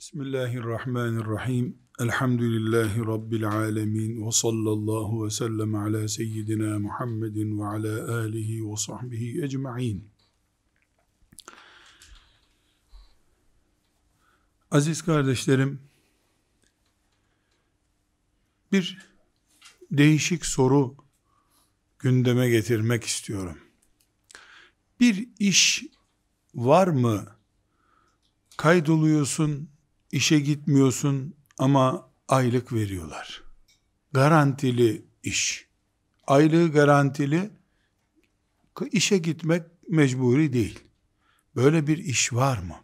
Bismillahirrahmanirrahim. Elhamdülillahi Rabbil alemin. Ve sallallahu ve sellem ala seyyidina Muhammedin ve ala alihi ve sahbihi ecma'in. Aziz kardeşlerim, bir değişik soru gündeme getirmek istiyorum. Bir iş var mı? Kaydoluyorsun, işe gitmiyorsun ama aylık veriyorlar. Garantili iş. Aylığı garantili, işe gitmek mecburi değil. Böyle bir iş var mı?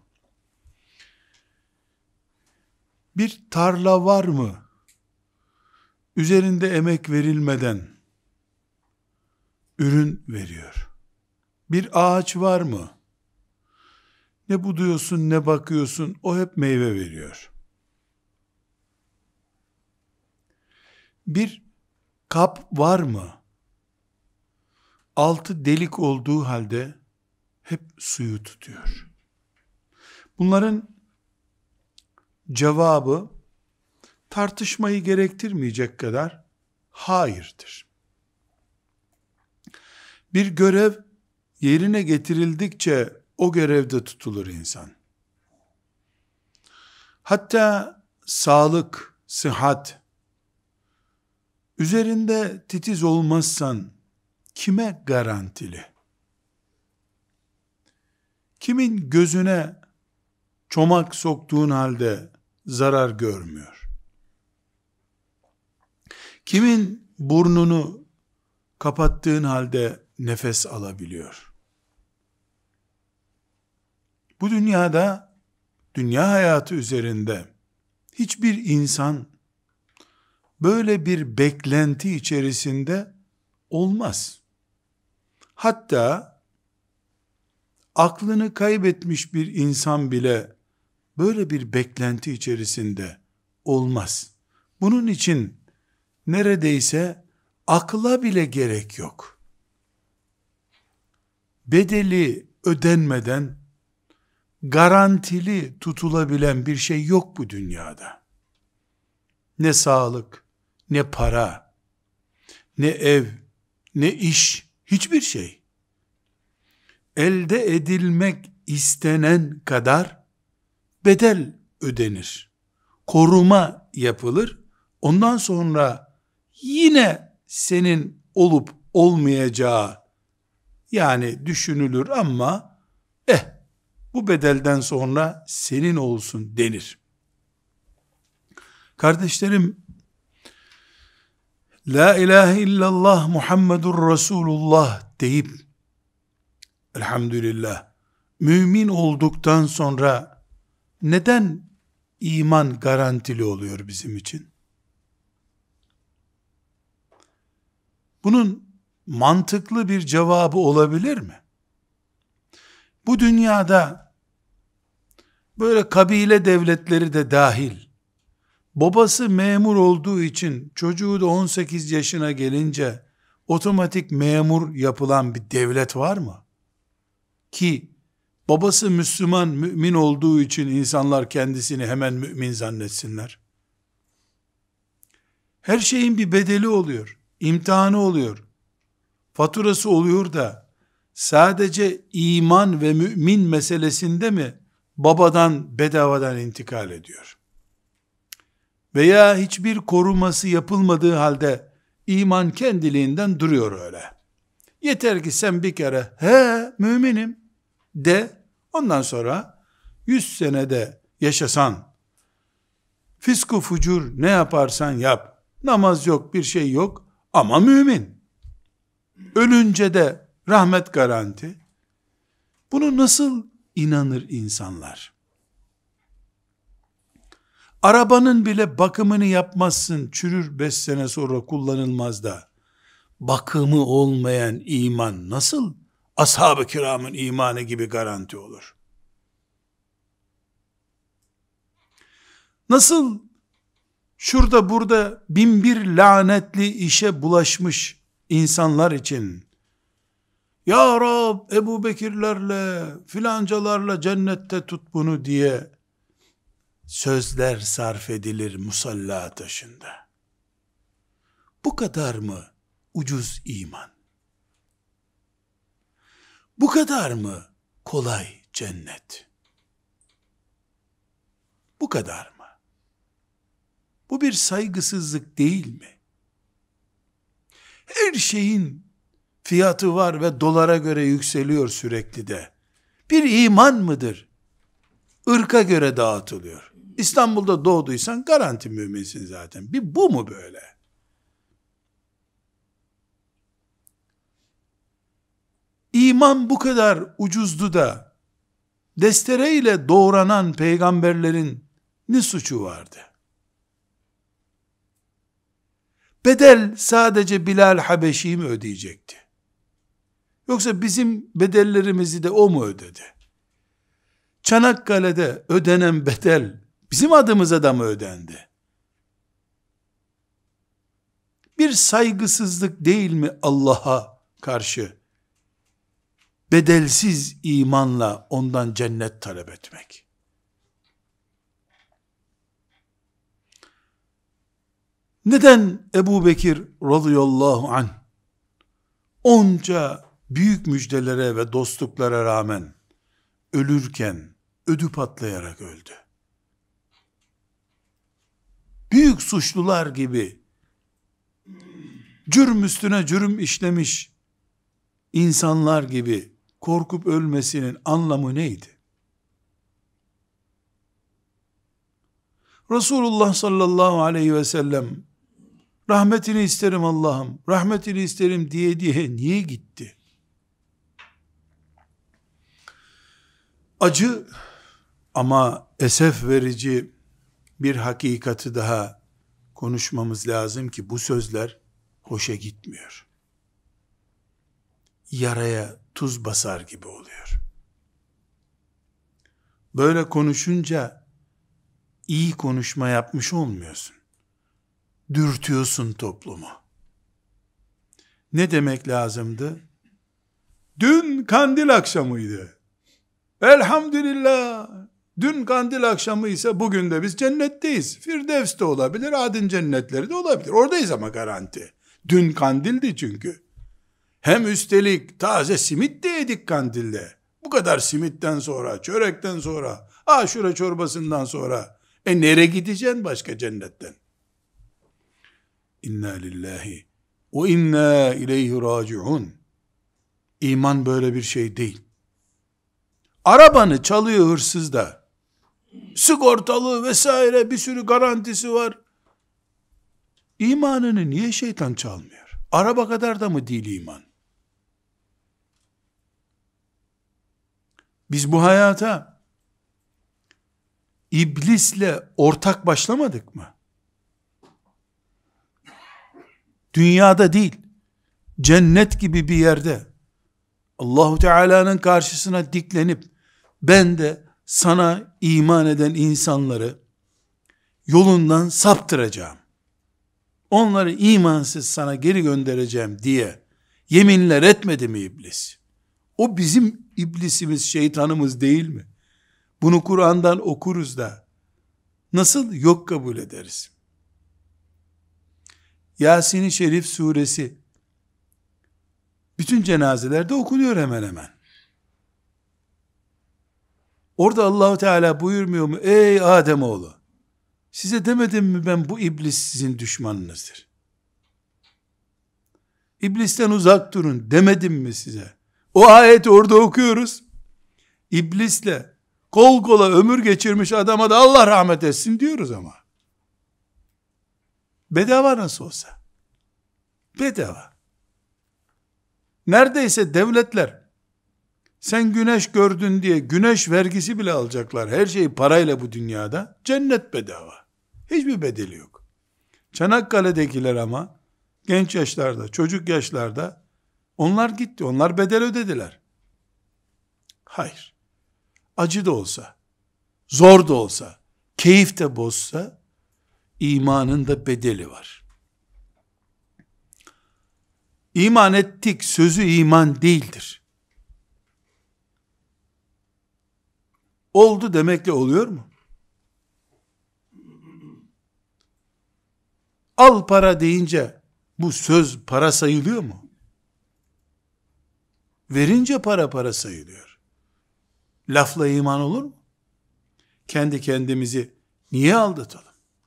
Bir tarla var mı? Üzerinde emek verilmeden ürün veriyor. Bir ağaç var mı? Ne buduyorsun, ne bakıyorsun, o hep meyve veriyor. Bir kap var mı? Altı delik olduğu halde hep suyu tutuyor. Bunların cevabı tartışmayı gerektirmeyecek kadar hayırdır. Bir görev yerine getirildikçe o görevde tutulur insan. Hatta sağlık, sıhhat, üzerinde titiz olmazsan kime garantili? Kimin gözüne çomak soktuğun halde zarar görmüyor? Kimin burnunu kapattığın halde nefes alabiliyor? Bu dünyada, dünya hayatı üzerinde hiçbir insan böyle bir beklenti içerisinde olmaz. Hatta aklını kaybetmiş bir insan bile böyle bir beklenti içerisinde olmaz. Bunun için neredeyse akla bile gerek yok. Bedeli ödenmeden garantili tutulabilen bir şey yok bu dünyada. Ne sağlık, ne para, ne ev, ne iş, hiçbir şey. Elde edilmek istenen kadar bedel ödenir. Koruma yapılır. Ondan sonra yine senin olup olmayacağı yani düşünülür ama bu bedelden sonra senin olsun denir. Kardeşlerim, La ilahe illallah Muhammedur Resulullah deyip elhamdülillah mümin olduktan sonra neden iman garantili oluyor bizim için? Bunun mantıklı bir cevabı olabilir mi? Bu dünyada böyle kabile devletleri de dahil, babası memur olduğu için çocuğu da 18 yaşına gelince otomatik memur yapılan bir devlet var mı? Ki babası Müslüman, mümin olduğu için insanlar kendisini hemen mümin zannetsinler. Her şeyin bir bedeli oluyor, imtihanı oluyor, faturası oluyor da sadece iman ve mümin meselesinde mi babadan bedavadan intikal ediyor? Veya hiçbir koruması yapılmadığı halde iman kendiliğinden duruyor öyle. Yeter ki sen bir kere müminim de, ondan sonra 100 senede yaşasan, fisku fucur ne yaparsan yap, namaz yok, bir şey yok ama mümin. Ölünce de rahmet garanti. Bunu nasıl inanır insanlar? Arabanın bile bakımını yapmazsın, çürür 5 sene sonra kullanılmaz da, bakımı olmayan iman nasıl ashab-ı kiramın imanı gibi garanti olur? Nasıl şurada burada bin bir lanetli işe bulaşmış insanlar için, Ya Rab Ebu Bekirlerle filancalarla cennette tut bunu diye sözler sarf edilir musalla taşında. Bu kadar mı ucuz iman? Bu kadar mı kolay cennet? Bu kadar mı? Bu bir saygısızlık değil mi? Her şeyin fiyatı var ve dolara göre yükseliyor sürekli de. Bir iman mıdır? Irka göre dağıtılıyor. İstanbul'da doğduysan garanti müminsin zaten. Bir bu mu böyle? İman bu kadar ucuzdu da destereyle doğranan peygamberlerin ne suçu vardı? Bedel sadece Bilal Habeşi mi ödeyecekti? Yoksa bizim bedellerimizi de o mu ödedi? Çanakkale'de ödenen bedel bizim adımıza da mı ödendi? Bir saygısızlık değil mi Allah'a karşı? Bedelsiz imanla ondan cennet talep etmek. Neden Ebu Bekir radıyallahu anh onca büyük müjdelere ve dostluklara rağmen ölürken ödü patlayarak öldü? Büyük suçlular gibi cürm üstüne cürüm işlemiş insanlar gibi korkup ölmesinin anlamı neydi? Resulullah sallallahu aleyhi ve sellem rahmetini isterim Allah'ım, rahmetini isterim diye niye gitti? Acı ama esef verici bir hakikati daha konuşmamız lazım ki bu sözler hoşa gitmiyor. Yaraya tuz basar gibi oluyor. Böyle konuşunca iyi konuşma yapmış olmuyorsun. Dürtüyorsun toplumu. Ne demek lazımdı? Dün kandil akşamıydı. Elhamdülillah. Dün kandil akşamı ise bugün de biz cennetteyiz. Firdevs de olabilir, Adin cennetleri de olabilir. Oradayız ama garanti. Dün kandildi çünkü. Hem üstelik taze simit de yedik kandilde. Bu kadar simitten sonra, çörekten sonra, aşure çorbasından sonra, nereye gideceksin başka cennetten? İnna lillahi ve inna ileyhi raciun. İman böyle bir şey değil. Arabanı çalıyor hırsız da, sigortalı vesaire bir sürü garantisi var. İmanını niye şeytan çalmıyor? Araba kadar da mı değil iman? Biz bu hayata iblisle ortak başlamadık mı? Dünyada değil, cennet gibi bir yerde Allahu Teala'nın karşısına diklenip ben de sana iman eden insanları yolundan saptıracağım, onları imansız sana geri göndereceğim diye yeminler etmedi mi iblis? O bizim iblisimiz, şeytanımız değil mi? Bunu Kur'an'dan okuruz da nasıl yok kabul ederiz? Yasin-i Şerif suresi bütün cenazelerde okunuyor hemen hemen. Orada Allahu Teala buyurmuyor mu? Ey Ademoğlu, size demedim mi ben bu iblis sizin düşmanınızdır? İblisten uzak durun demedim mi size? O ayeti orada okuyoruz. İblisle kol kola ömür geçirmiş adama da Allah rahmet etsin diyoruz ama. Bedava nasıl olsa. Bedava. Neredeyse devletler sen güneş gördün diye güneş vergisi bile alacaklar. Her şey parayla bu dünyada. Cennet bedava. Hiçbir bedeli yok. Çanakkale'dekiler ama genç yaşlarda, çocuk yaşlarda onlar gitti. Onlar bedel ödediler. Hayır. Acı da olsa, zor da olsa, keyif de bozsa imanın da bedeli var. İman ettik sözü iman değildir. Oldu demekle oluyor mu? Al para deyince bu söz para sayılıyor mu? Verince para sayılıyor. Lafla iman olur mu? Kendi kendimizi niye aldatalım?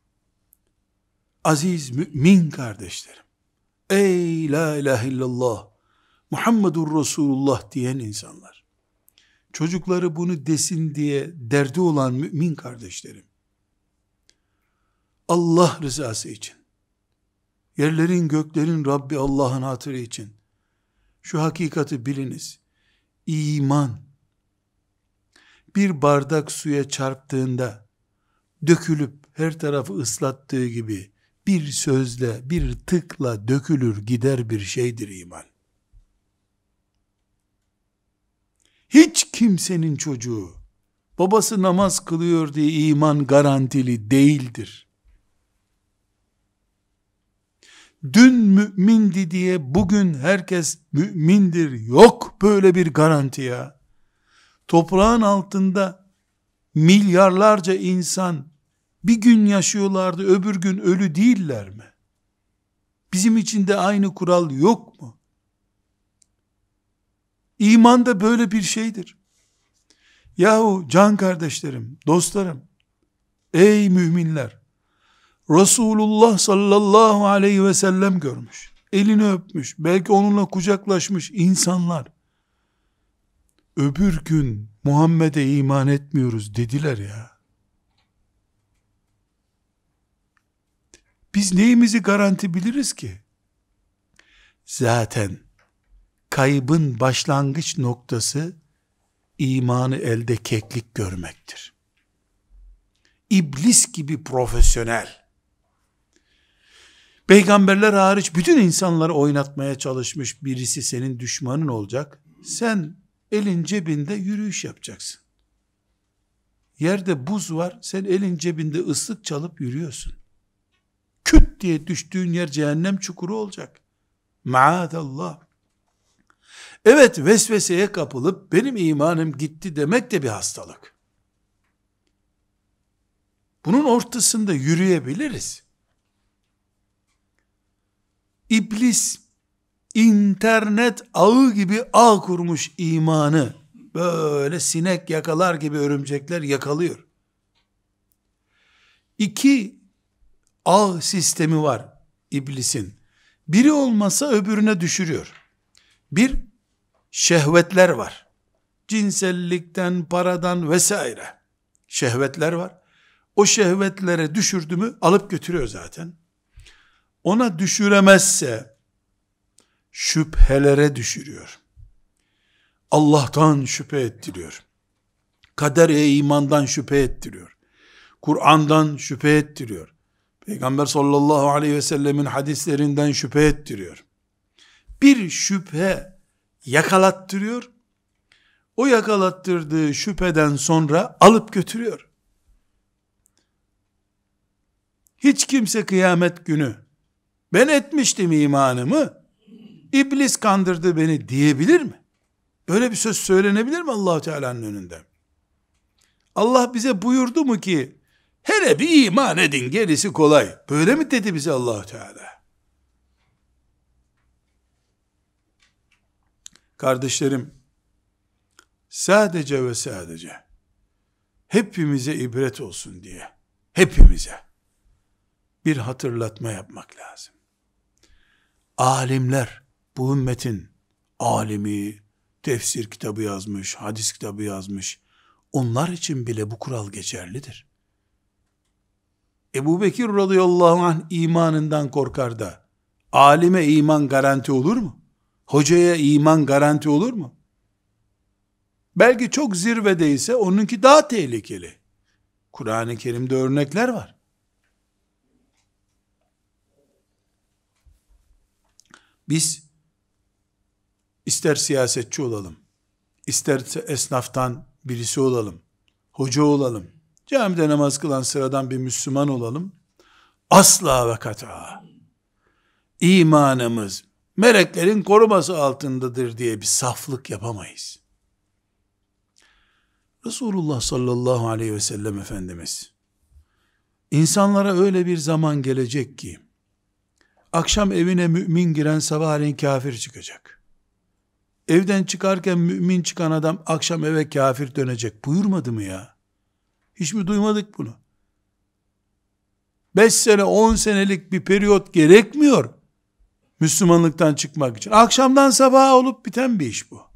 Aziz mümin kardeşlerim, ey la ilahe illallah Muhammedur Resulullah diyen insanlar, çocukları bunu desin diye derdi olan mümin kardeşlerim, Allah rızası için, yerlerin göklerin Rabbi Allah'ın hatırı için, şu hakikati biliniz. İman, bir bardak suya çarptığında, dökülüp her tarafı ıslattığı gibi, bir sözle, bir tıkla dökülür gider bir şeydir iman. Hiç kimsenin çocuğu, babası namaz kılıyor diye iman garantili değildir. Dün mümindi diye bugün herkes mümindir. Yok böyle bir garanti ya. Toprağın altında milyarlarca insan bir gün yaşıyorlardı, öbür gün ölü değiller mi? Bizim için de aynı kural yok mu? İman da böyle bir şeydir. Yahu can kardeşlerim, dostlarım, ey müminler, Resulullah sallallahu aleyhi ve sellem görmüş, elini öpmüş, belki onunla kucaklaşmış insanlar, öbür gün Muhammed'e iman etmiyoruz dediler ya. Biz neyimizi garanti biliriz ki? Zaten kaybın başlangıç noktası imanı elde keklik görmektir. İblis gibi profesyonel, peygamberler hariç bütün insanları oynatmaya çalışmış birisi senin düşmanın olacak. Sen elin cebinde yürüyüş yapacaksın. Yerde buz var, sen elin cebinde ıslık çalıp yürüyorsun. Küt diye düştüğün yer cehennem çukuru olacak. Maadallah. Evet, vesveseye kapılıp benim imanım gitti demek de bir hastalık. Bunun ortasında yürüyebiliriz. İblis internet ağı gibi ağ kurmuş imanı, böyle sinek yakalar gibi örümcekler yakalıyor. İki ağ sistemi var iblisin. Biri olmasa öbürüne düşürüyor. Bir, şehvetler var. Cinsellikten, paradan vesaire şehvetler var. O şehvetlere düşürdü mü alıp götürüyor zaten. Ona düşüremezse şüphelere düşürüyor. Allah'tan şüphe ettiriyor. Kadere imandan şüphe ettiriyor. Kur'an'dan şüphe ettiriyor. Peygamber sallallahu aleyhi ve sellemin hadislerinden şüphe ettiriyor. Bir şüphe yakalattırıyor. O yakalattırdığı şüpheden sonra alıp götürüyor. Hiç kimse kıyamet günü ben etmiştim imanımı, İblis kandırdı beni diyebilir mi? Böyle bir söz söylenebilir mi Allah-u Teala'nın önünde? Allah bize buyurdu mu ki hele bir iman edin gerisi kolay. Böyle mi dedi bize Allah-u Teala? Kardeşlerim, sadece ve sadece hepimize ibret olsun diye, hepimize bir hatırlatma yapmak lazım. Alimler, bu ümmetin alimi, tefsir kitabı yazmış, hadis kitabı yazmış, onlar için bile bu kural geçerlidir. Ebu Bekir radıyallahu anh imanından korkar da, alime iman garanti olur mu? Hocaya iman garanti olur mu? Belki çok zirvedeyse onunki daha tehlikeli. Kur'an-ı Kerim'de örnekler var. Biz ister siyasetçi olalım, isterse esnaftan birisi olalım, hoca olalım, camide namaz kılan sıradan bir Müslüman olalım, asla ve kata imanımız meleklerin koruması altındadır diye bir saflık yapamayız. Resulullah sallallahu aleyhi ve sellem Efendimiz, insanlara öyle bir zaman gelecek ki, Akşam evine mümin giren sabahleyin kafir çıkacak. Evden çıkarken mümin çıkan adam akşam eve kafir dönecek. Buyurmadı mı ya? Hiç mi duymadık bunu? 5 sene 10 senelik bir periyot gerekmiyor Müslümanlıktan çıkmak için. Akşamdan sabaha olup biten bir iş bu.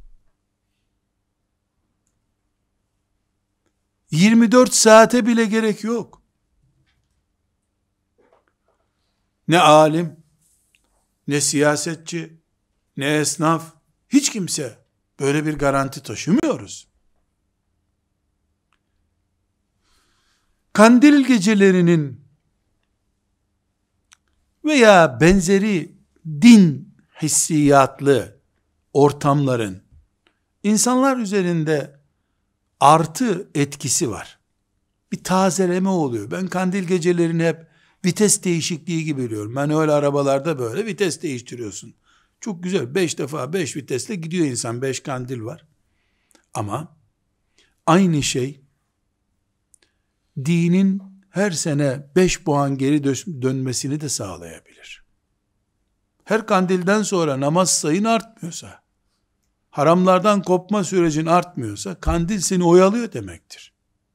24 saate bile gerek yok. Ne alim, ne siyasetçi, ne esnaf, hiç kimse böyle bir garanti taşımıyoruz. Kandil gecelerinin veya benzeri din hissiyatlı ortamların insanlar üzerinde artı etkisi var. Bir tazeleme oluyor. Ben kandil gecelerini hep vites değişikliği gibi biliyorum. Manuel arabalarda böyle vites değiştiriyorsun. Çok güzel. 5 defa 5 vitesle gidiyor insan. 5 kandil var. Ama aynı şey dinin her sene 5 puan geri dönmesini de sağlayabilir. Her kandilden sonra namaz sayın artmıyorsa, haramlardan kopma sürecin artmıyorsa, kandil seni oyalıyor demektir.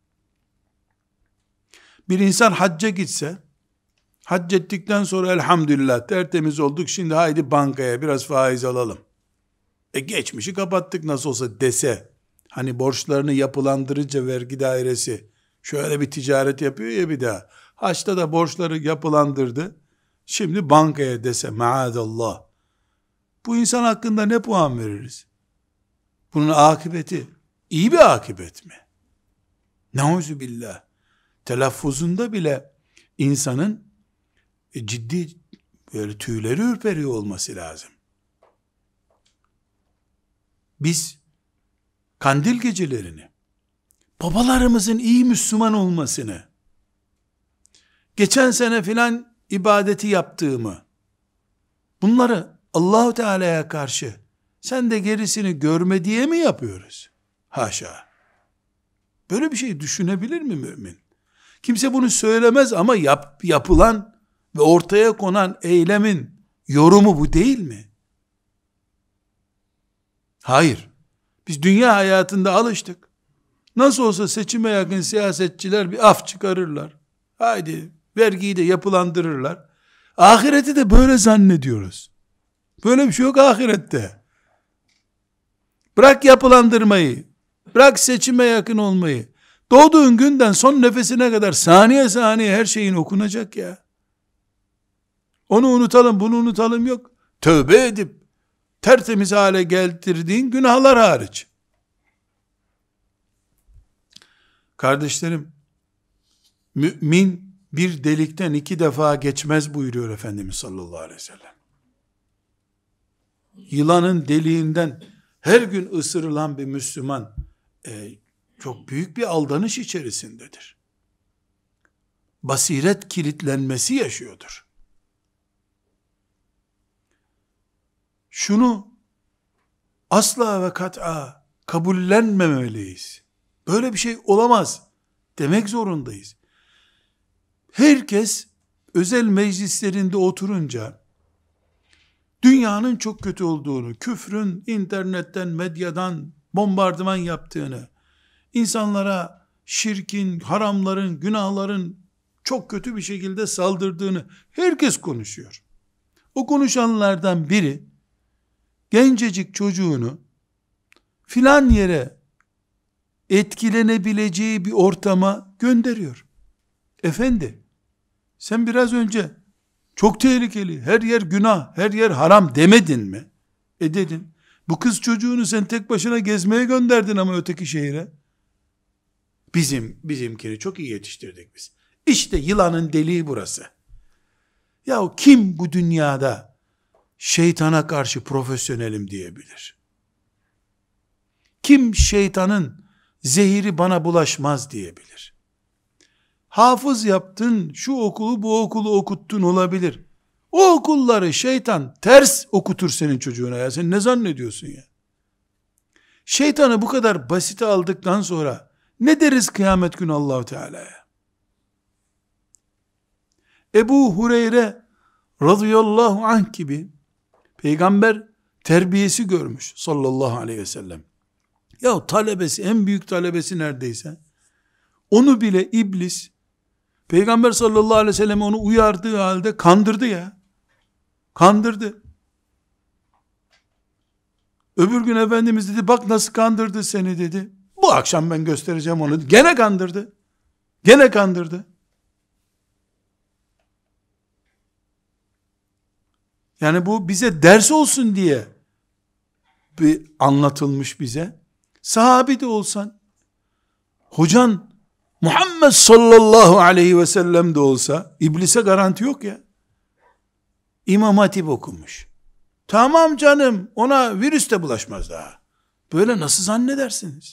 Bir insan hacca gitse, hac ettikten sonra elhamdülillah tertemiz olduk, şimdi haydi bankaya biraz faiz alalım. Geçmişi kapattık nasıl olsa dese, hani borçlarını yapılandırınca vergi dairesi, şöyle bir ticaret yapıyor ya bir daha, haçta da borçları yapılandırdı, şimdi bankaya dese maazallah, bu insan hakkında ne puan veririz? Bunun akıbeti iyi bir akıbet mi? Nauzubillah. Telaffuzunda bile insanın ciddi böyle tüyleri ürperiyor olması lazım. Biz kandil gecelerini, babalarımızın iyi Müslüman olmasını, geçen sene filan ibadeti yaptığımı, bunları Allahu Teala'ya karşı sen de gerisini görme diye mi yapıyoruz? Haşa. Böyle bir şey düşünebilir mi mümin? Kimse bunu söylemez ama yapılan ve ortaya konan eylemin yorumu bu değil mi? Hayır. Biz dünya hayatında alıştık. Nasıl olsa seçime yakın siyasetçiler bir af çıkarırlar. Haydi vergiyi de yapılandırırlar. Ahireti de böyle zannediyoruz. Böyle bir şey yok ahirette. Bırak yapılandırmayı, bırak seçime yakın olmayı. Doğduğun günden son nefesine kadar saniye saniye her şeyin okunacak ya. Onu unutalım, bunu unutalım yok. Tövbe edip tertemiz hale getirdiğin günahlar hariç. Kardeşlerim, mümin bir delikten 2 defa geçmez buyuruyor Efendimiz sallallahu aleyhi ve sellem. Yılanın deliğinden her gün ısırılan bir Müslüman çok büyük bir aldanış içerisindedir. Basiret kilitlenmesi yaşıyordur. Şunu asla ve kat'a kabullenmemeliyiz. Böyle bir şey olamaz demek zorundayız. Herkes özel meclislerinde oturunca dünyanın çok kötü olduğunu, küfrün internetten, medyadan bombardıman yaptığını, insanlara şirkin, haramların, günahların çok kötü bir şekilde saldırdığını herkes konuşuyor. O konuşanlardan biri gencecik çocuğunu filan yere etkilenebileceği bir ortama gönderiyor. Efendi, sen biraz önce çok tehlikeli, her yer günah, her yer haram demedin mi? Dedin. Bu kız çocuğunu sen tek başına gezmeye gönderdin ama öteki şehire. Bizimkini çok iyi yetiştirdik biz. İşte yılanın deliği burası. Yahu kim bu dünyada şeytana karşı profesyonelim diyebilir? Kim şeytanın zehiri bana bulaşmaz diyebilir? Hafız yaptın, şu okulu bu okulu okuttun olabilir. O okulları şeytan ters okutur senin çocuğuna ya. Sen ne zannediyorsun ya? Şeytanı bu kadar basite aldıktan sonra ne deriz kıyamet günü Allah-u Teala'ya? Ebu Hureyre radıyallahu anh gibi peygamber terbiyesi görmüş sallallahu aleyhi ve sellem. Ya talebesi, en büyük talebesi neredeyse, onu bile iblis, peygamber sallallahu aleyhi ve sellem onu uyardığı halde kandırdı ya. Kandırdı. Öbür gün Efendimiz dedi, bak nasıl kandırdı seni dedi. Bu akşam ben göstereceğim onu. Gene kandırdı. Gene kandırdı. Yani bu bize ders olsun diye bir anlatılmış bize. Sahabi de olsan, hocan Muhammed sallallahu aleyhi ve sellem de olsa, iblise garanti yok ya. İmam Hatip okumuş. Tamam canım, ona virüs de bulaşmaz daha. Böyle nasıl zannedersiniz?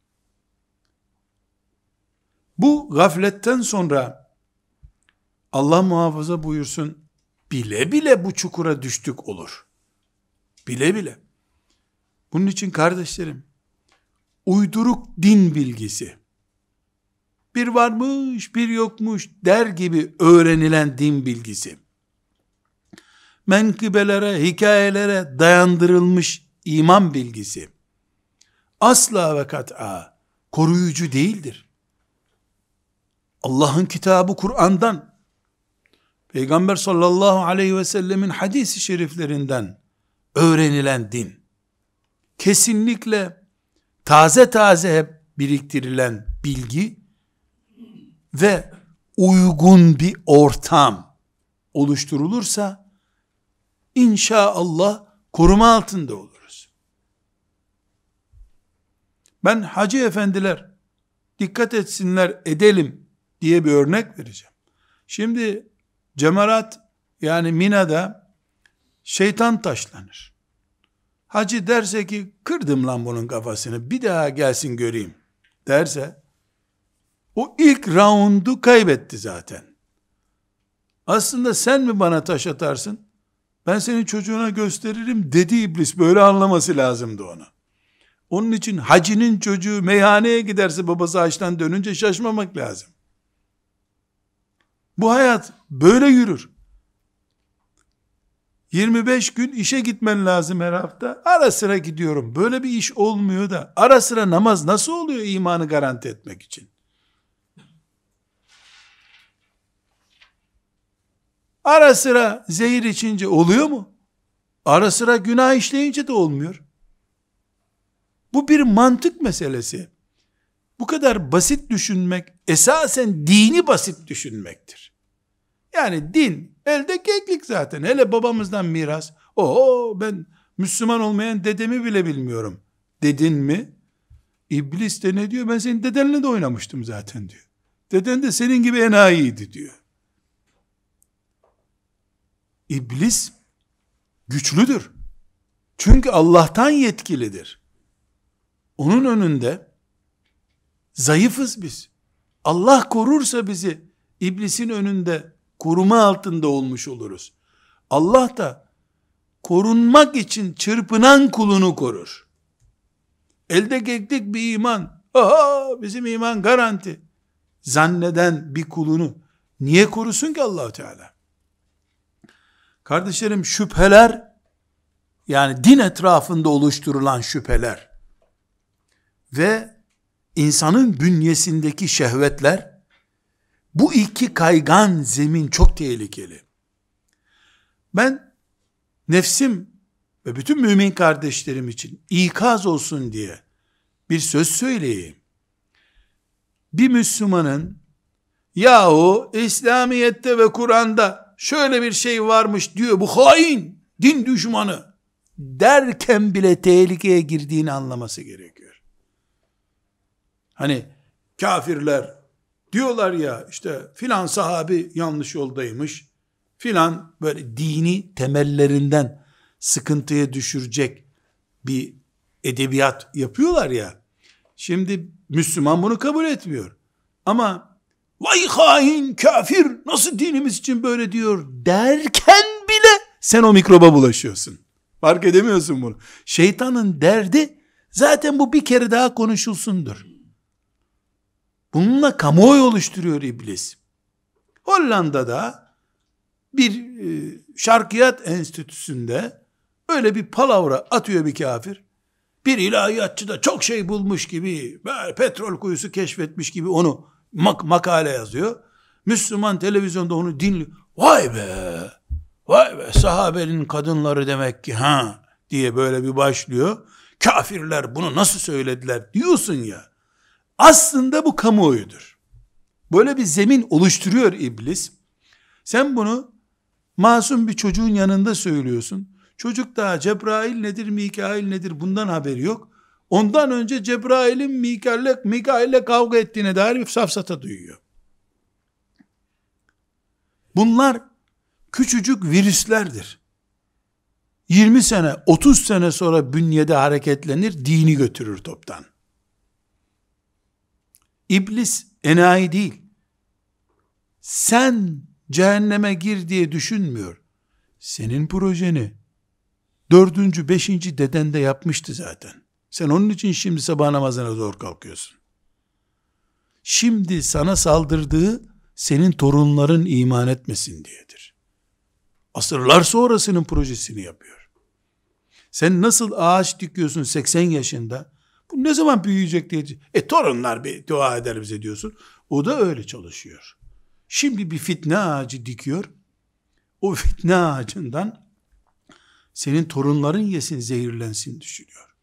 Bu gafletten sonra Allah muhafaza buyursun, bile bile bu çukura düştük olur. Bile bile. Bunun için kardeşlerim, uyduruk din bilgisi, bir varmış bir yokmuş der gibi öğrenilen din bilgisi, menkıbelere, hikayelere dayandırılmış iman bilgisi, asla ve kat'a koruyucu değildir. Allah'ın kitabı Kur'an'dan, Peygamber sallallahu aleyhi ve sellemin hadis-i şeriflerinden öğrenilen din, kesinlikle taze taze hep biriktirilen bilgi ve uygun bir ortam oluşturulursa, İnşallah koruma altında oluruz. Ben hacı efendiler dikkat etsinler edelim diye bir örnek vereceğim. Şimdi cemarat, yani Mina'da şeytan taşlanır. Hacı derse ki kırdım lan bunun kafasını, bir daha gelsin göreyim derse, o ilk raundu kaybetti zaten. Aslında sen mi bana taş atarsın? Ben senin çocuğuna gösteririm dedi iblis. Böyle anlaması lazımdı onu. Onun için hacinin çocuğu meyhaneye giderse babası haçtan dönünce şaşmamak lazım. Bu hayat böyle yürür. 25 gün işe gitmen lazım her hafta. Ara sıra gidiyorum. Böyle bir iş olmuyor da ara sıra namaz nasıl oluyor imanı garanti etmek için? Ara sıra zehir içince oluyor mu? Ara sıra günah işleyince de olmuyor. Bu bir mantık meselesi. Bu kadar basit düşünmek, esasen dini basit düşünmektir. Yani din, elde keklik zaten. Hele babamızdan miras. Ben Müslüman olmayan dedemi bile bilmiyorum. Dedin mi? İblis de ne diyor? Ben senin dedenle de oynamıştım zaten diyor. Deden de senin gibi enayiydi diyor. İblis güçlüdür. Çünkü Allah'tan yetkilidir. Onun önünde zayıfız biz. Allah korursa bizi, iblisin önünde koruma altında olmuş oluruz. Allah da korunmak için çırpınan kulunu korur. Elde keklik bir iman, bizim iman garanti zanneden bir kulunu niye korusun ki Allah Teala? Kardeşlerim, şüpheler, yani din etrafında oluşturulan şüpheler ve insanın bünyesindeki şehvetler, bu iki kaygan zemin çok tehlikeli. Ben nefsim ve bütün mümin kardeşlerim için ikaz olsun diye bir söz söyleyeyim. Bir Müslümanın yahu İslamiyet'te ve Kur'an'da şöyle bir şey varmış diyor, bu hain, din düşmanı derken bile tehlikeye girdiğini anlaması gerekiyor. Hani kafirler diyorlar ya, işte filan sahabi yanlış yoldaymış, filan, böyle dini temellerinden sıkıntıya düşürecek bir edebiyat yapıyorlar ya. Şimdi Müslüman bunu kabul etmiyor. Ama vay hain, kafir, nasıl dinimiz için böyle diyor derken bile sen o mikroba bulaşıyorsun. Fark edemiyorsun bunu. Şeytanın derdi zaten bu bir kere daha konuşulsundur. Bununla kamuoyu oluşturuyor iblis. Hollanda'da bir şarkiyat enstitüsünde öyle bir palavra atıyor bir kafir. Bir ilahiyatçı da çok şey bulmuş gibi, petrol kuyusu keşfetmiş gibi onu makale yazıyor. Müslüman televizyonda onu dinliyor. Vay be, vay be, sahabenin kadınları demek ki ha diye böyle bir başlıyor. Kafirler bunu nasıl söylediler diyorsun ya. Aslında bu kamuoyudur. Böyle bir zemin oluşturuyor iblis. Sen bunu masum bir çocuğun yanında söylüyorsun. Çocuk daha Cebrail nedir, Mikail nedir bundan haberi yok. Ondan önce Cebrail'in Mikail'le kavga ettiğine dair bir safsata duyuyor. Bunlar küçücük virüslerdir. 20 sene, 30 sene sonra bünyede hareketlenir, dini götürür toptan. İblis enayi değil. Sen cehenneme gir diye düşünmüyor. Senin projeni 4. 5. deden de yapmıştı zaten. Sen onun için şimdi sabah namazına zor kalkıyorsun. Şimdi sana saldırdığı senin torunların iman etmesin diyedir. Asırlar sonrasının projesini yapıyor. Sen nasıl ağaç dikiyorsun 80 yaşında? Bu ne zaman büyüyecek diye. Torunlar bir dua eder bize diyorsun. O da öyle çalışıyor. Şimdi bir fitne ağacı dikiyor. O fitne ağacından senin torunların yesin, zehirlensin düşünüyor.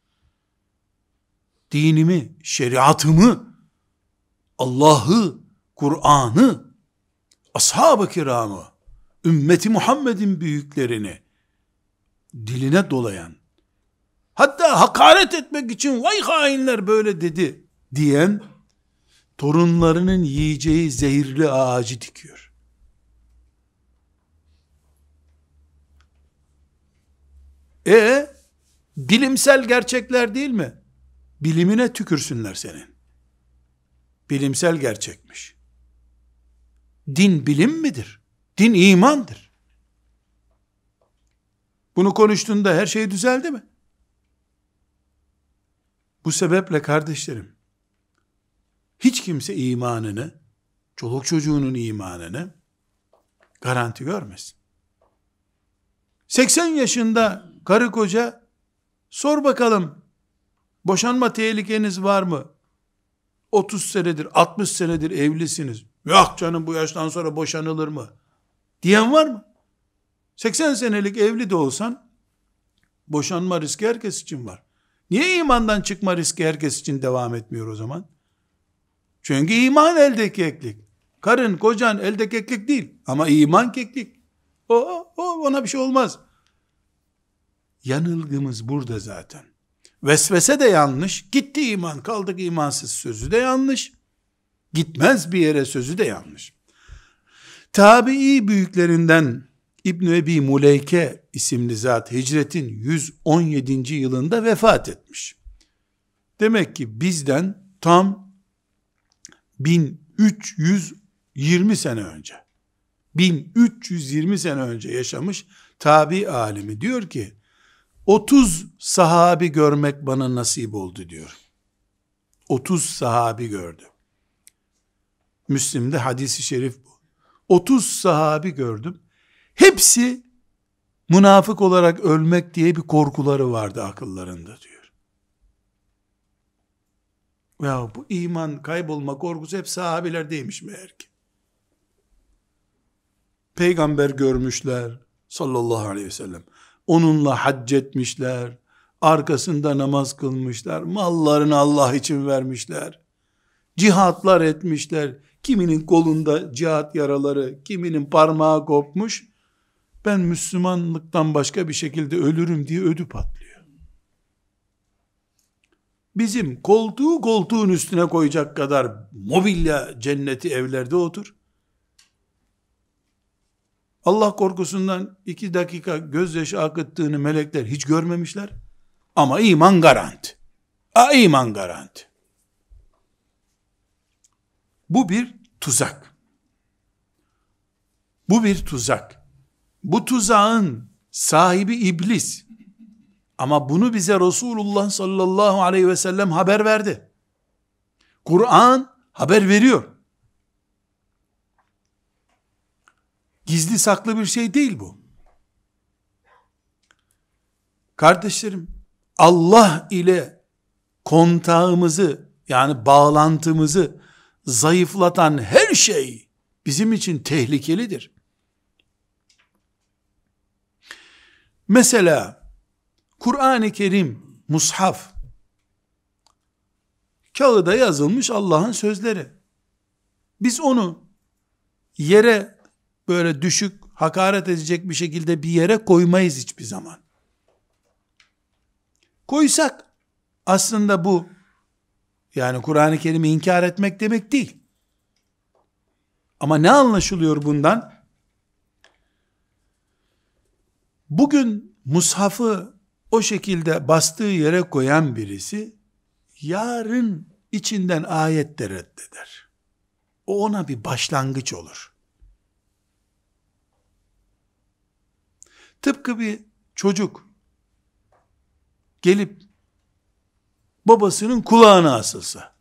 Dinimi, şeriatımı, Allah'ı, Kur'an'ı, ashab-ı kiramı, ümmeti Muhammed'in büyüklerini diline dolayan, hatta hakaret etmek için vay hainler böyle dedi diyen torunlarının yiyeceği zehirli ağacı dikiyor. Bilimsel gerçekler değil mi? Bilimine tükürsünler senin. Bilimsel gerçekmiş. Din bilim midir? Din imandır. Bunu konuştuğunda her şey düzeldi mi? Bu sebeple kardeşlerim, hiç kimse imanını, çoluk çocuğunun imanını garanti görmesin. 80 yaşında karı koca sor bakalım boşanma tehlikeniz var mı? 30 senedir, 60 senedir evlisiniz. Yok canım bu yaştan sonra boşanılır mı? Diyen var mı? 80 senelik evli de olsan boşanma riski herkes için var. Niye imandan çıkma riski herkes için devam etmiyor o zaman? Çünkü iman elde keklik. Karın, kocan elde keklik değil. Ama iman keklik. Ona bir şey olmaz. Yanılgımız burada zaten. Vesvese de yanlış. Gitti iman, kaldık imansız sözü de yanlış. Gitmez bir yere sözü de yanlış. Tabii büyüklerinden İbn-i Ebi Muleyke isimli zat hicretin 117. yılında vefat etmiş. Demek ki bizden tam 1320 sene önce 1320 sene önce yaşamış tabi alimi diyor ki 30 sahabi görmek bana nasip oldu diyor. 30 sahabi gördü. Müslim'de hadisi şerif bu. 30 sahabi gördüm. Hepsi münafık olarak ölmek diye bir korkuları vardı akıllarında diyor. Ya bu iman kaybolma korkusu hep sahabilerdeymiş meğer ki. Peygamber görmüşler sallallahu aleyhi ve sellem. Onunla hac etmişler. Arkasında namaz kılmışlar. Mallarını Allah için vermişler. Cihatlar etmişler. Kiminin kolunda cihat yaraları, kiminin parmağı kopmuş. Ben Müslümanlıktan başka bir şekilde ölürüm diye ödü patlıyor. Bizim koltuğun üstüne koyacak kadar mobilya cenneti evlerde otur. Allah korkusundan 2 dakika gözyaşı akıttığını melekler hiç görmemişler. Ama iman garanti. İman garanti. Bu bir tuzak. Bu bir tuzak. Bu tuzağın sahibi iblis. Ama bunu bize Resulullah sallallahu aleyhi ve sellem haber verdi. Kur'an haber veriyor. Gizli saklı bir şey değil bu. Kardeşlerim, Allah ile kontağımızı, yani bağlantımızı zayıflatan her şey bizim için tehlikelidir. Mesela Kur'an-ı Kerim, mushaf, kağıda yazılmış Allah'ın sözleri. Biz onu yere böyle düşük, hakaret edecek bir şekilde bir yere koymayız hiçbir zaman. Koysak aslında bu, yani Kur'an-ı Kerim'i inkar etmek demek değil. Ama ne anlaşılıyor bundan? Bugün mushafı o şekilde bastığı yere koyan birisi, yarın içinden ayet de reddeder. O ona bir başlangıç olur. Tıpkı bir çocuk gelip babasının kulağına asılsa.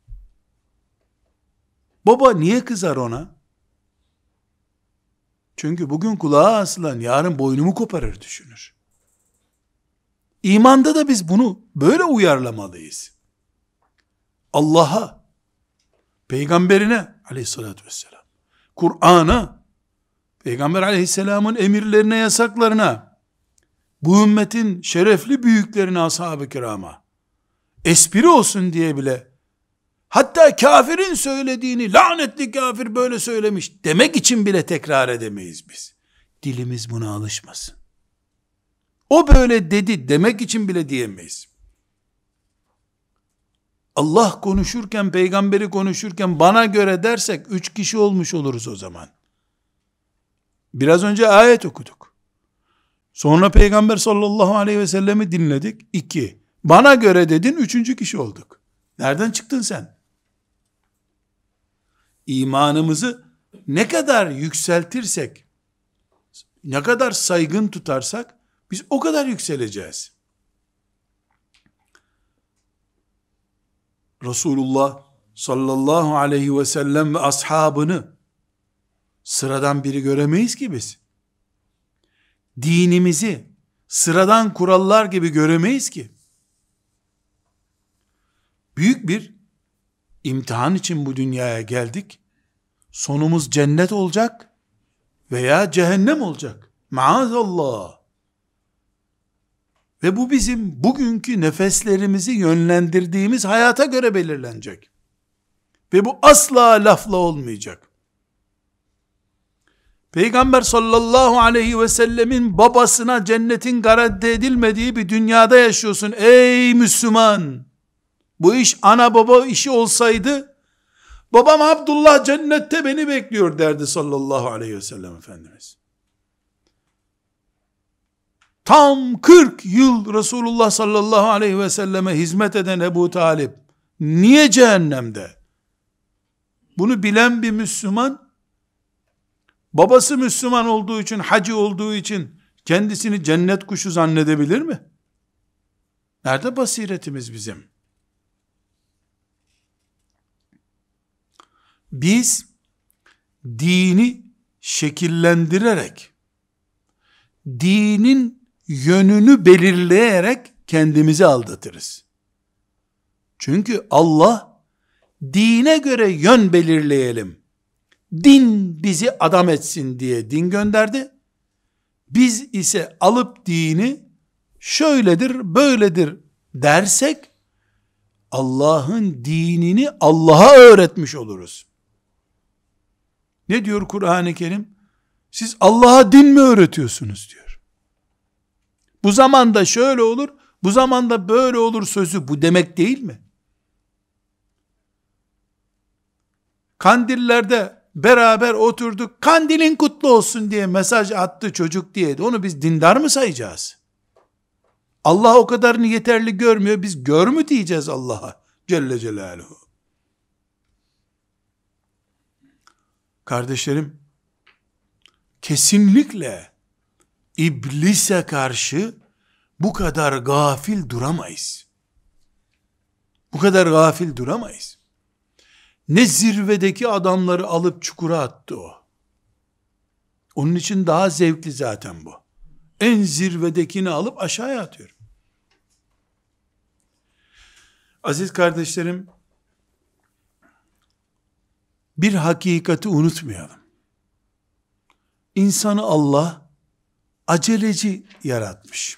Baba niye kızar ona? Çünkü bugün kulağa asılan yarın boynumu koparır düşünür. İmanda da biz bunu böyle uyarlamalıyız. Allah'a, peygamberine aleyhissalatü vesselam, Kur'an'a, peygamber aleyhisselamın emirlerine, yasaklarına, bu ümmetin şerefli büyüklerine, ashab-ı kirama, espri olsun diye bile, hatta kafirin söylediğini, lanetli kafir böyle söylemiş demek için bile tekrar edemeyiz biz. Dilimiz buna alışmasın. O böyle dedi demek için bile diyemeyiz. Allah konuşurken, peygamberi konuşurken bana göre dersek 3 kişi olmuş oluruz o zaman. Biraz önce ayet okuduk. Sonra peygamber sallallahu aleyhi ve sellemi dinledik. 2. Bana göre dedin, 3. kişi olduk. Nereden çıktın sen? İmanımızı ne kadar yükseltirsek, ne kadar saygın tutarsak, biz o kadar yükseleceğiz. Resulullah sallallahu aleyhi ve sellem ve ashabını sıradan biri göremeyiz ki biz. Dinimizi sıradan kurallar gibi göremeyiz ki. Büyük bir imtihan için bu dünyaya geldik. Sonumuz cennet olacak veya cehennem olacak. Maazallah. Ve bu bizim bugünkü nefeslerimizi yönlendirdiğimiz hayata göre belirlenecek. Ve bu asla lafla olmayacak. Peygamber sallallahu aleyhi ve sellemin babasına cennetin garanti edilmediği bir dünyada yaşıyorsun ey Müslüman. Bu iş ana baba işi olsaydı, babam Abdullah cennette beni bekliyor derdi sallallahu aleyhi ve sellem Efendimiz. Tam 40 yıl Resulullah sallallahu aleyhi ve selleme hizmet eden Ebu Talip, niye cehennemde? Bunu bilen bir Müslüman, babası Müslüman olduğu için, hacı olduğu için, kendisini cennet kuşu zannedebilir mi? Nerede basiretimiz bizim? Biz, dini şekillendirerek, dinin yönünü belirleyerek kendimizi aldatırız. Çünkü Allah, dine göre yön belirleyelim, din bizi adam etsin diye din gönderdi. Biz ise alıp dini şöyledir, böyledir dersek, Allah'ın dinini Allah'a öğretmiş oluruz. Ne diyor Kur'an-ı Kerim? Siz Allah'a din mi öğretiyorsunuz diyor. Bu zamanda şöyle olur, bu zamanda böyle olur sözü bu demek değil mi? Kandillerde beraber oturduk, kandilin kutlu olsun diye mesaj attı çocuk diye, onu biz dindar mı sayacağız? Allah o kadarını yeterli görmüyor, biz gör mü diyeceğiz Allah'a Celle Celaluhu? Kardeşlerim, kesinlikle iblise karşı bu kadar gafil duramayız. Bu kadar gafil duramayız. Ne zirvedeki adamları alıp çukura attı o. Onun için daha zevkli zaten bu. En zirvedekini alıp aşağıya atıyor. Aziz kardeşlerim, bir hakikati unutmayalım. İnsanı Allah aceleci yaratmış.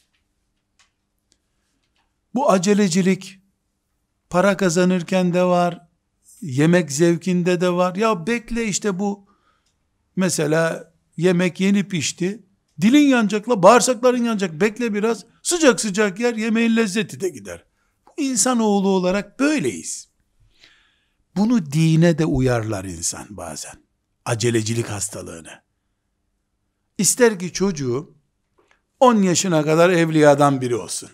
Bu acelecilik para kazanırken de var, yemek zevkinde de var. Ya bekle işte bu, mesela yemek yeni pişti, dilin yanacakla bağırsakların yanacak, bekle biraz, sıcak sıcak yer, yemeğin lezzeti de gider. İnsanoğlu olarak böyleyiz. Bunu dine de uyarlar insan bazen. Acelecilik hastalığını. İster ki çocuğu 10 yaşına kadar evliyadan biri olsun.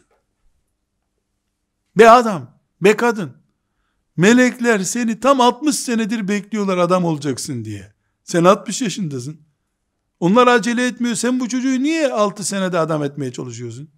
Be adam, be kadın. Melekler seni tam 60 senedir bekliyorlar adam olacaksın diye. Sen 60 yaşındasın. Onlar acele etmiyor. Sen bu çocuğu niye 6 senede adam etmeye çalışıyorsun?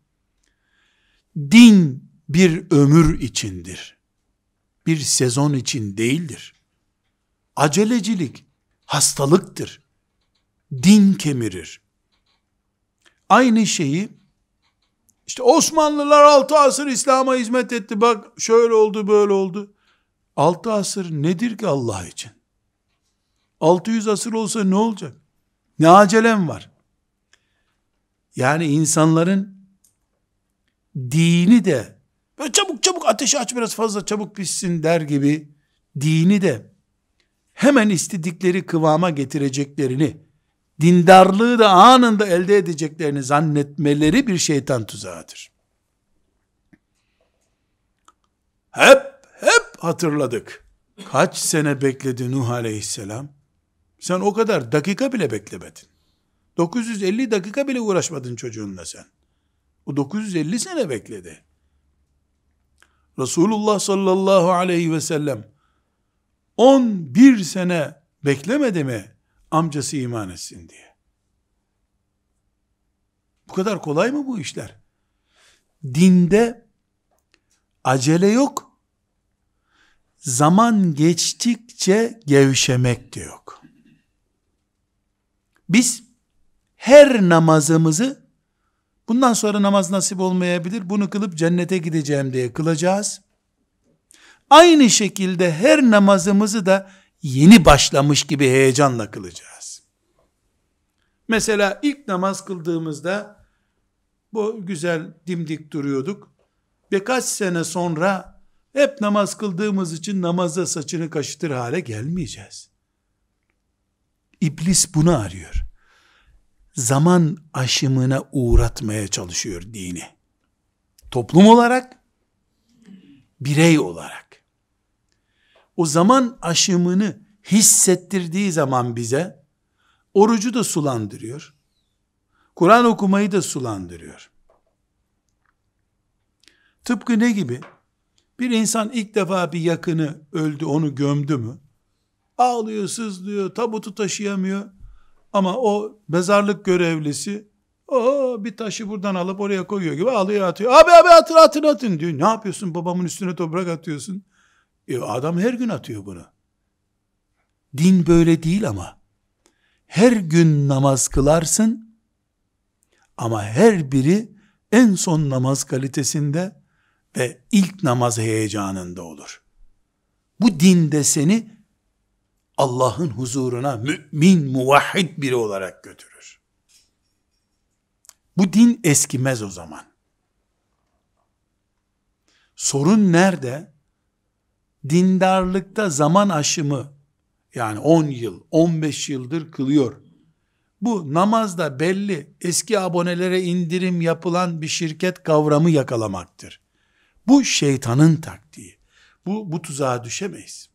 Din bir ömür içindir. Bir sezon için değildir. Acelecilik hastalıktır. Din kemirir. Aynı şeyi işte Osmanlılar 6 asır İslam'a hizmet etti. Bak şöyle oldu, böyle oldu. 6 asır nedir ki Allah için? 600 asır olsa ne olacak? Ne acelem var? Yani insanların dini de böyle çabuk çabuk ateşi aç biraz fazla çabuk pişsin der gibi dini de hemen istedikleri kıvama getireceklerini, dindarlığı da anında elde edeceklerini zannetmeleri bir şeytan tuzağıdır. Hep hatırladık. Kaç sene bekledi Nuh Aleyhisselam? Sen o kadar dakika bile beklemedin. 950 dakika bile uğraşmadın çocuğunla sen. O 950 sene bekledi. Resulullah sallallahu aleyhi ve sellem 11 sene beklemedi mi amcası iman etsin diye? Bu kadar kolay mı bu işler? Dinde acele yok. Zaman geçtikçe gevşemek de yok. Biz her namazımızı bundan sonra namaz nasip olmayabilir, bunu kılıp cennete gideceğim diye kılacağız. Aynı şekilde her namazımızı da yeni başlamış gibi heyecanla kılacağız. Mesela ilk namaz kıldığımızda bu güzel dimdik duruyorduk. Birkaç sene sonra hep namaz kıldığımız için namazda saçını kaşıtır hale gelmeyeceğiz. İblis bunu arıyor. Zaman aşımına uğratmaya çalışıyor dini. Toplum olarak, birey olarak. O zaman aşımını hissettirdiği zaman bize, orucu da sulandırıyor. Kur'an okumayı da sulandırıyor. Tıpkı ne gibi? Bir insan ilk defa bir yakını öldü, onu gömdü mü? Ağlıyor, sızlıyor, tabutu taşıyamıyor. Ama o mezarlık görevlisi bir taşı buradan alıp oraya koyuyor gibi ağlıyor, atıyor. Abi atın diyor. Ne yapıyorsun? Babamın üstüne toprak atıyorsun. Adam her gün atıyor bunu. Din böyle değil ama. Her gün namaz kılarsın ama her biri en son namaz kalitesinde ve ilk namaz heyecanında olur. Bu dinde seni Allah'ın huzuruna mümin, muvahhid biri olarak götürür. Bu din eskimez o zaman. Sorun nerede? Dindarlıkta zaman aşımı, yani 10 yıl, 15 yıldır kılıyor. Bu namazda belli eski abonelere indirim yapılan bir şirket kavramı yakalamaktır. Bu şeytanın taktiği. Bu tuzağa düşemeyiz.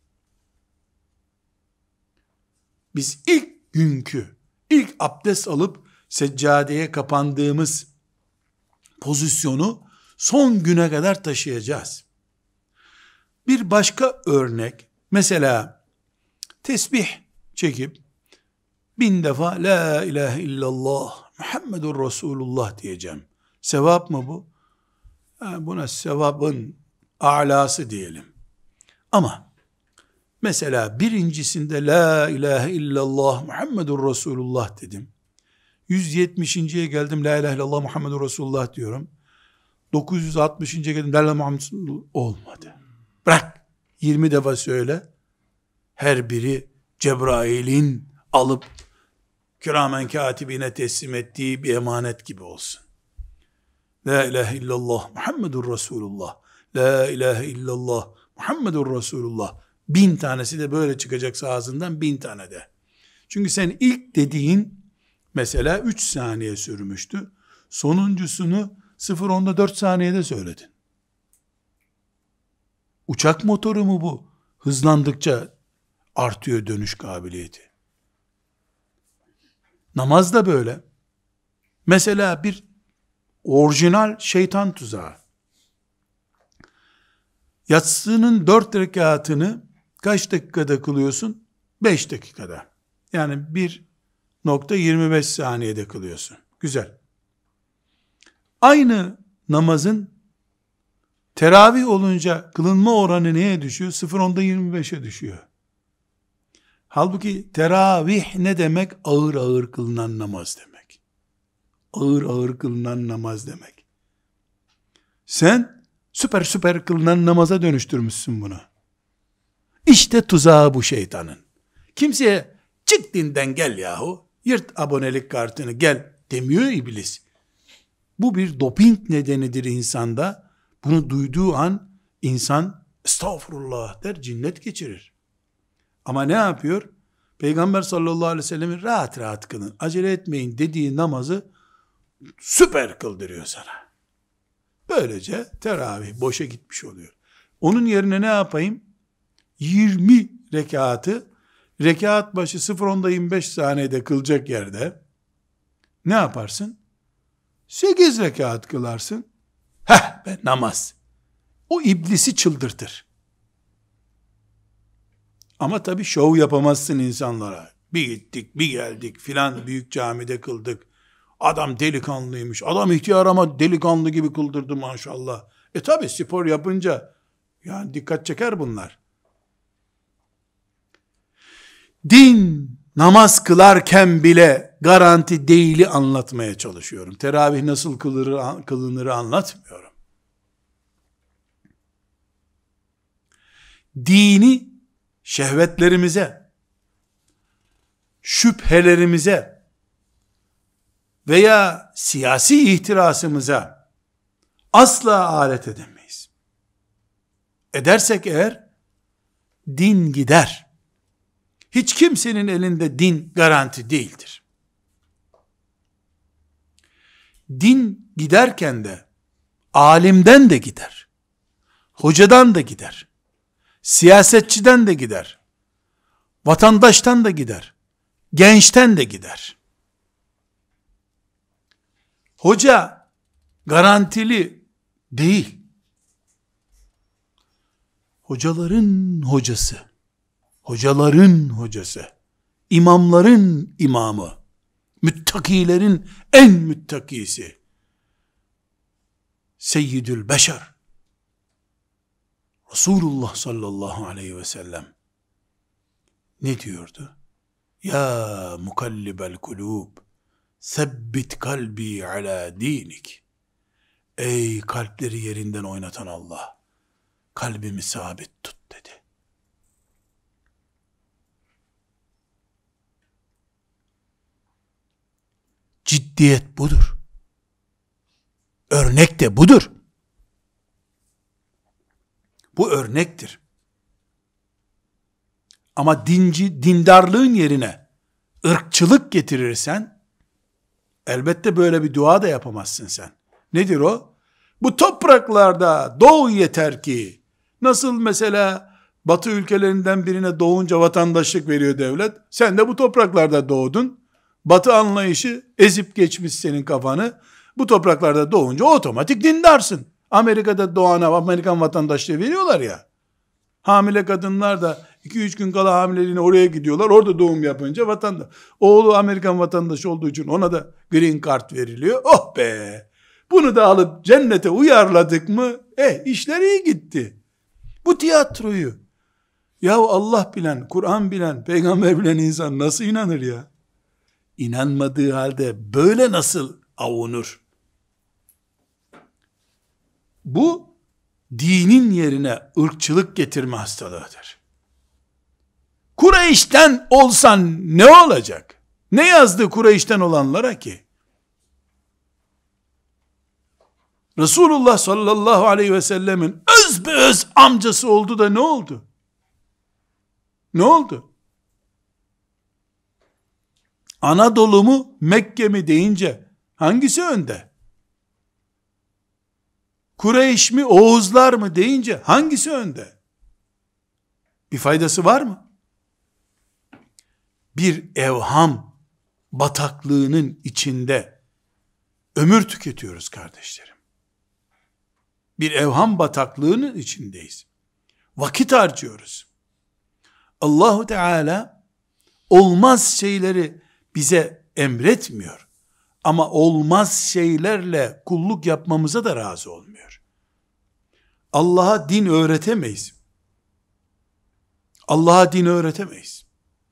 Biz ilk abdest alıp seccadeye kapandığımız pozisyonu son güne kadar taşıyacağız. Bir başka örnek, mesela tesbih çekip 1000 defa la ilahe illallah Muhammedur Resulullah diyeceğim. Sevap mı bu? Buna sevabın a'lası diyelim. Ama Mesela birincisinde la ilahe illallah Muhammedur Resulullah dedim. 170.ye geldim la ilahe illallah Muhammedur Resulullah diyorum. 960. geldim la ilahe Muhammed olmadı. Bırak 20 defa söyle. Her biri Cebrail'in alıp kiramen katibine teslim ettiği bir emanet gibi olsun. La ilahe illallah Muhammedur Resulullah. La ilahe illallah Muhammedur Resulullah. 1000 tanesi de böyle çıkacaksa ağzından 1000 tane de. Çünkü sen ilk dediğin mesela 3 saniye sürmüştü. Sonuncusunu 0.10'da 4 saniyede söyledin. Uçak motoru mu bu? Hızlandıkça artıyor dönüş kabiliyeti. Namaz da böyle. Mesela bir orijinal şeytan tuzağı. Yatsının 4 rekatını kaç dakikada kılıyorsun? 5 dakikada. Yani 1.25 saniyede kılıyorsun. Güzel. Aynı namazın teravih olunca kılınma oranı neye düşüyor? 0.10'da 25'e düşüyor. Halbuki teravih ne demek? Ağır ağır kılınan namaz demek. Ağır ağır kılınan namaz demek. Sen süper kılınan namaza dönüştürmüşsün bunu. İşte tuzağı bu şeytanın. Kimseye çık dinden gel yahu, yırt abonelik kartını gel demiyor iblis. Bu bir doping nedenidir insanda. Bunu duyduğu an insan estağfurullah der, cinnet geçirir. Ama ne yapıyor? Peygamber sallallahu aleyhi ve sellemin rahat rahat kılın, acele etmeyin dediği namazı süper kıldırıyor sana. Böylece teravih boşa gitmiş oluyor. Onun yerine ne yapayım? 20 rekatı rekat başı 0.10'da 25 saniyede kılacak yerde ne yaparsın? 8 rekat kılarsın. Heh be namaz. O iblisi çıldırtır. Ama tabii şov yapamazsın insanlara. Bir gittik, bir geldik filan büyük camide kıldık. Adam delikanlıymış. Adam ihtiyar ama delikanlı gibi kıldırdı maşallah. Tabii spor yapınca yani dikkat çeker bunlar. Din namaz kılarken bile garanti değili anlatmaya çalışıyorum. Teravih nasıl kılınırı anlatmıyorum. Dini şehvetlerimize, şüphelerimize veya siyasi ihtirasımıza asla alet edemeyiz. Edersek eğer din gider. Hiç kimsenin elinde din garanti değildir. Din giderken de alimden de gider. Hocadan da gider. Siyasetçiden de gider. Vatandaştan da gider. Gençten de gider. Hoca garantili değil. Hocaların hocası, hocaların hocası, imamların imamı, müttakilerin en müttakisi, Seyyidül Beşer, Resulullah sallallahu aleyhi ve sellem ne diyordu? Ya mukallibel kulub, sebbit kalbi ala dinik. Ey kalpleri yerinden oynatan Allah, kalbimi sabit tut dedi. Ciddiyet budur. Örnek de budur. Bu örnektir. Ama dindarlığın yerine ırkçılık getirirsen, elbette böyle bir dua da yapamazsın sen. Nedir o? Bu topraklarda doğu yeter ki, nasıl mesela Batı ülkelerinden birine doğunca vatandaşlık veriyor devlet, sen de bu topraklarda doğdun, Batı anlayışı ezip geçmiş senin kafanı, bu topraklarda doğunca otomatik dindarsın. Amerika'da doğana Amerikan vatandaşlığı veriyorlar ya, hamile kadınlar da 2-3 gün kala hamileliğine oraya gidiyorlar, orada doğum yapınca vatandaş, oğlu Amerikan vatandaşı olduğu için ona da green card veriliyor. Oh be! Bunu da alıp cennete uyarladık mı, işler iyi gitti. Bu tiyatroyu Yahu Allah bilen, Kur'an bilen, peygamber bilen insan nasıl inanır ya? İnanmadığı halde böyle nasıl avunur? Bu dinin yerine ırkçılık getirme hastalığıdır. Kureyş'ten olsan ne olacak? Ne yazdı Kureyş'ten olanlara ki? Resulullah sallallahu aleyhi ve sellemin özbeöz amcası oldu da ne oldu? Ne oldu? Anadolu mu, Mekke mi deyince hangisi önde? Kureyş mi, Oğuzlar mı deyince hangisi önde? Bir faydası var mı? Bir evham bataklığının içinde ömür tüketiyoruz kardeşlerim. Bir evham bataklığının içindeyiz. Vakit harcıyoruz. Allahu Teala olmaz şeyleri bize emretmiyor. Ama olmaz şeylerle kulluk yapmamıza da razı olmuyor. Allah'a din öğretemeyiz. Allah'a din öğretemeyiz.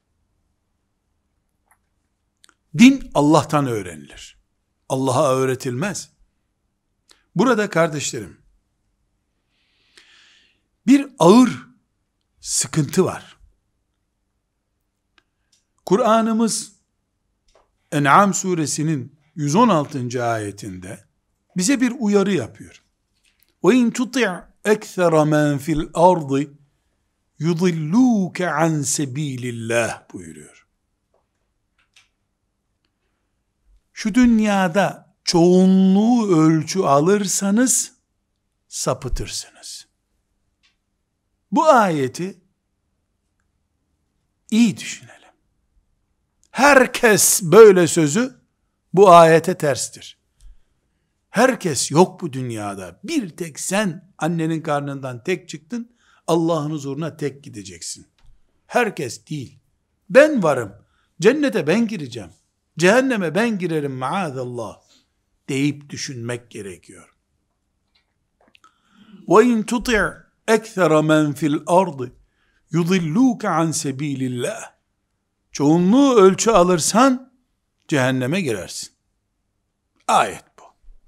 Din Allah'tan öğrenilir. Allah'a öğretilmez. Burada kardeşlerim, bir ağır sıkıntı var. Kur'an'ımız En'am suresinin 116. ayetinde bize bir uyarı yapıyor. وَاِنْ تُطِعْ اَكْثَرَ مَنْ فِي الْأَرْضِ يُضِلُّوكَ عَنْ سَب۪يلِ اللّٰهِ buyuruyor. Şu dünyada çoğunluğu ölçü alırsanız sapıtırsınız. Bu ayeti iyi düşünelim. Herkes böyle sözü bu ayete terstir. Herkes yok bu dünyada. Bir tek sen annenin karnından tek çıktın, Allah'ın huzuruna tek gideceksin. Herkes değil. Ben varım. Cennete ben gireceğim. Cehenneme ben girerim maazallah deyip düşünmek gerekiyor. وَاِنْ تُطِعْ اَكْثَرَ مَنْ فِي الْأَرْضِ يُضِلُّوكَ عَنْ سَب۪يلِ اللّٰهِ Çoğunluğu ölçü alırsan cehenneme girersin. Ayet bu.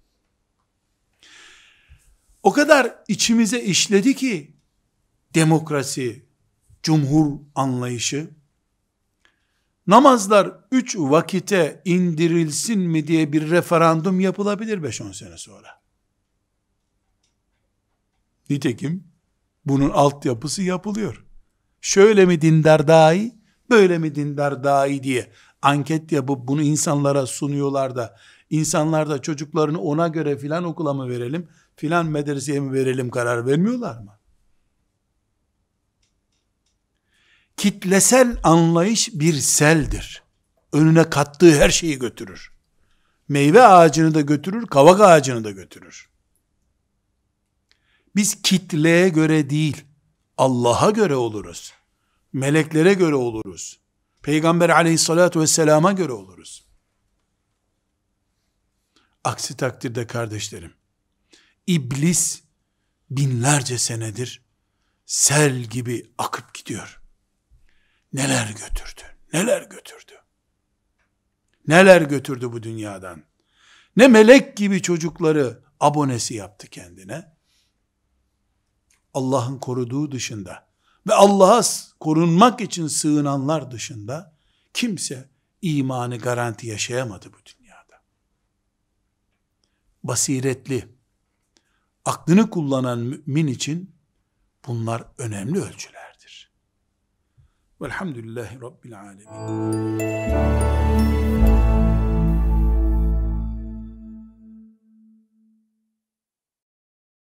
O kadar içimize işledi ki demokrasi, cumhur anlayışı, namazlar 3 vakite indirilsin mi diye bir referandum yapılabilir 5-10 sene sonra. Nitekim bunun altyapısı yapılıyor. Şöyle mi dindar daha iyi, böyle mi dindar daha iyi diye anket yapıp bunu insanlara sunuyorlar da insanlar da çocuklarını ona göre filan okula mı verelim, filan medreseye mi verelim karar vermiyorlar mı? Kitlesel anlayış bir seldir. Önüne kattığı her şeyi götürür. Meyve ağacını da götürür, kavak ağacını da götürür. Biz kitleye göre değil, Allah'a göre oluruz. Meleklere göre oluruz. Peygamber aleyhissalatu vesselama göre oluruz. Aksi takdirde kardeşlerim, İblis binlerce senedir sel gibi akıp gidiyor. Neler götürdü, neler götürdü. Neler götürdü bu dünyadan. Ne melek gibi çocukları abonesi yaptı kendine. Allah'ın koruduğu dışında ve Allah'a korunmak için sığınanlar dışında kimse imanı garanti yaşayamadı bu dünyada. Basiretli, aklını kullanan mümin için bunlar önemli ölçülerdir. Velhamdülillahi Rabbil alemin.